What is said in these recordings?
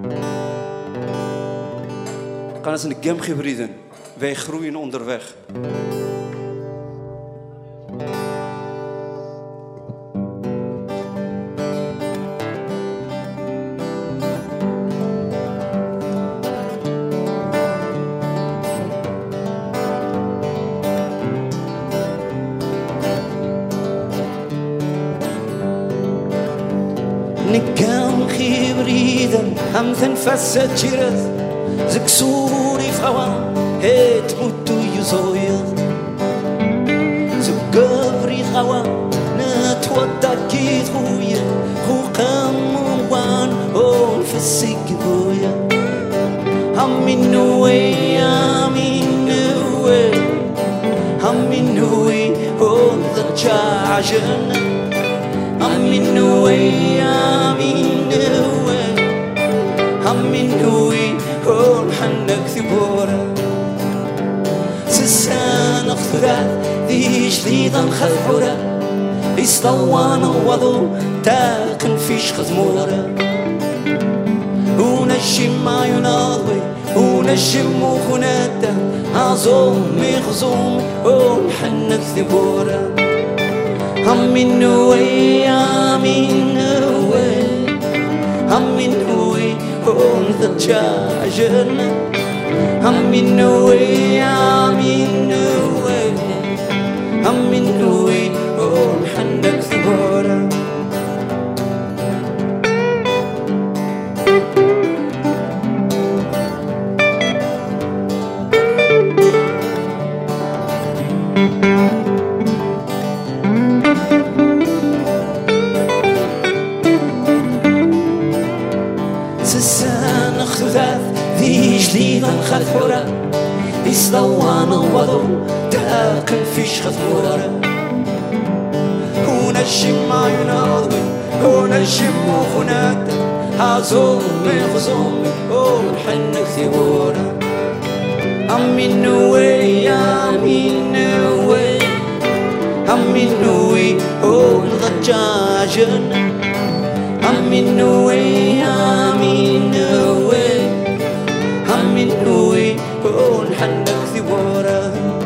Gaan eens een gem gebriden. Wij groeien onderweg. نكام خبريدا هم تنفسد جرث زكسوري فوا هيت موتو يزويض زقبري خوا نتوضا كيت خويا خو قموان هون في السقبويا همي نوي همي نوي هون ذا جاجن همي نوي همي نوي هون حنك ثبورا سسان اخثرات ذي جديدا خذحورا يسطوان وضو تاكن فيش خزمورا ونجم ما يناضوي ونجم وخناتا عزوم مخزوم هون حنك ثبورا همي نوي همي نوي هون ذا جاجن همي نوي همي نوي هون حنك ثبورا سسان اخذاث ذي جديدا خذحورا يسطوان وضو تاكل فيش خذحورا ونجم ما يناضوي ونجم وخناتا عزوم مخزوم ونحنك ثبورا همي نوي همي نوي هون ضجاجن همي نوي همي نوي هون حنك ثبورا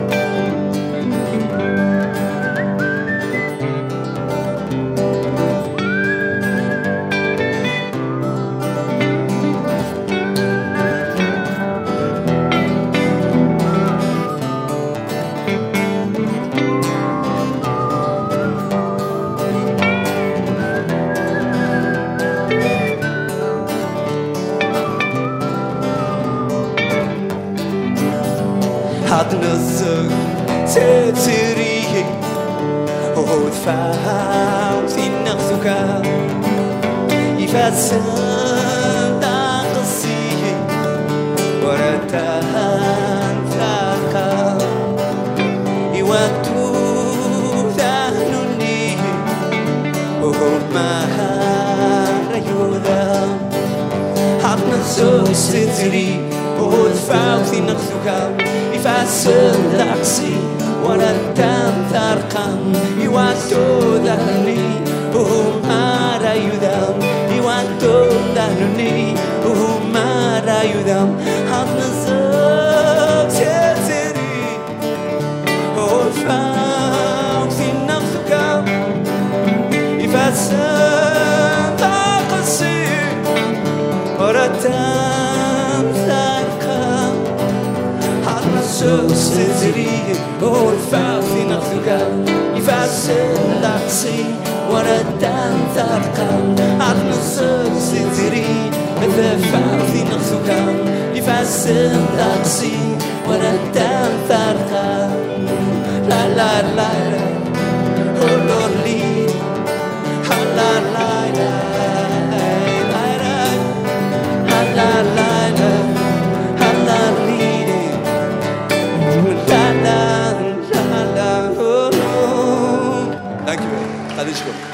هاد نزق تتريه هود فاوتي نغزوكا يفاسن داقصيه ورتان تاكا يواتو ذهنوني وهو ما ريوذا هاد نزق تتريه هود فاوتي نغزوكا يفاسن داقصي ورتان تارقام يواتو ذهني وهو ما ريوذا يواتو ذهني وهو ما ريوذا هاد نزق تتري هود فاوتي نغزوكا يفاسن داقصي ورتان تارقام سوستري والفاضي نخلقا يفاسن داقصي وردان ثارقا عقل سوستري والفاضي نخلقا يفاسن داقصي وردان ثارقا لا لا لا لا هولولي لا لا لا لا لا Dankjewel. Ga dit goed.